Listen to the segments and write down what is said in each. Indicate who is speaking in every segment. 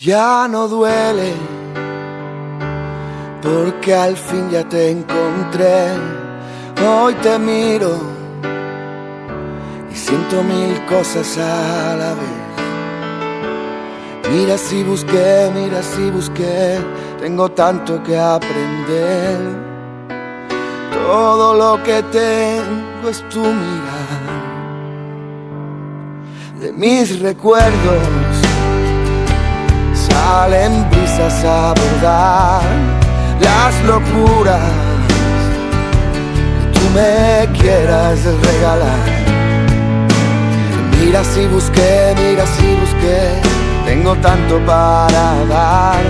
Speaker 1: Ya no duele, porque al fin ya te encontré. Hoy te miro y siento mil cosas a la vez. Mira si busqué, tengo tanto que aprender. Todo lo que tengo es tu mirar. De mis recuerdos salen brisas a abordar las locuras que tú me quieras regalar. Mira si busqué, tengo tanto para dar.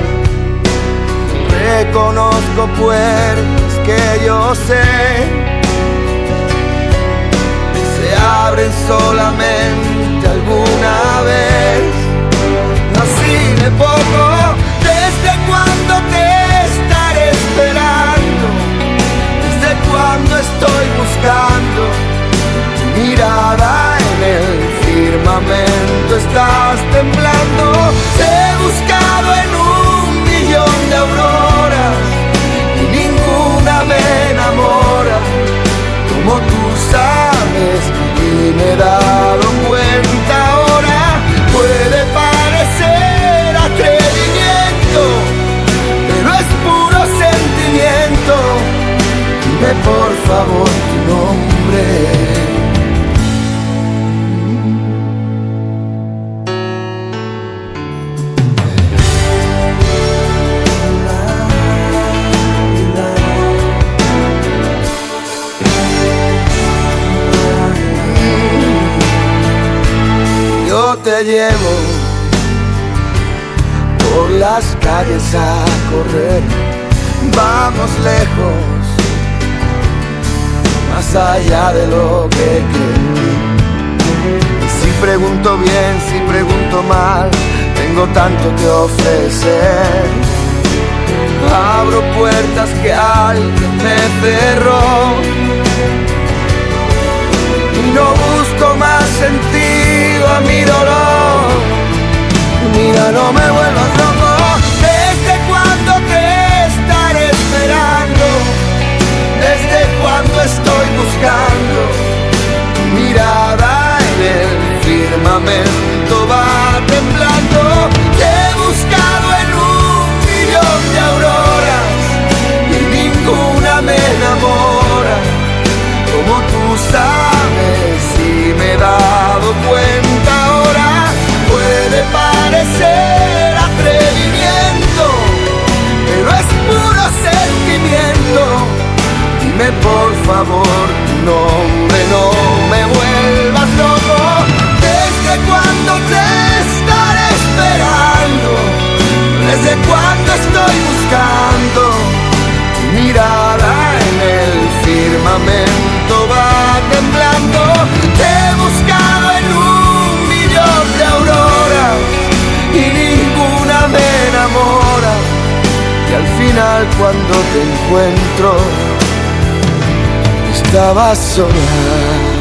Speaker 1: Reconozco puertas que yo sé que se abren solamente alguna vez. Así de poco, desde cuando te estaré esperando, desde cuando estoy buscando tu mirada en el firmamento. Estás temblando, te he buscado en 1.000.000 de auroras y ninguna me enamora como tú sabes, y me he dado cuenta ahora. Puede parecer atrevimiento, pero es puro sentimiento. Dime por favor tu nombre. Yo te llevo por las calles a correr. Vamos lejos, más allá de lo que creo. Si pregunto bien, si pregunto mal, tengo tanto que ofrecer. Abro puertas que alguien me cerró y no busco más sentido a mi dolor. Mira, no me vuelvas loco. ¿Desde cuándo te estaré esperando? ¿Desde cuándo estoy buscando tu mirada en el firmamento? Va temblando. Te he buscado en 1.000.000 de auroras y ninguna me enamora como tú sabes, y me he dado cuenta ahora. Puede parecer atrevimiento, pero es puro sentimiento. Dime por favor tu nombre, no me vuelvas loco. ¿Desde cuándo te estaré esperando? ¿Desde cuándo estoy buscando tu mirada en el firmamento? Va temblando. Te he buscado en 1.000.000 de auroras y ninguna me enamora. Y al final cuando te encuentro, estabas sola.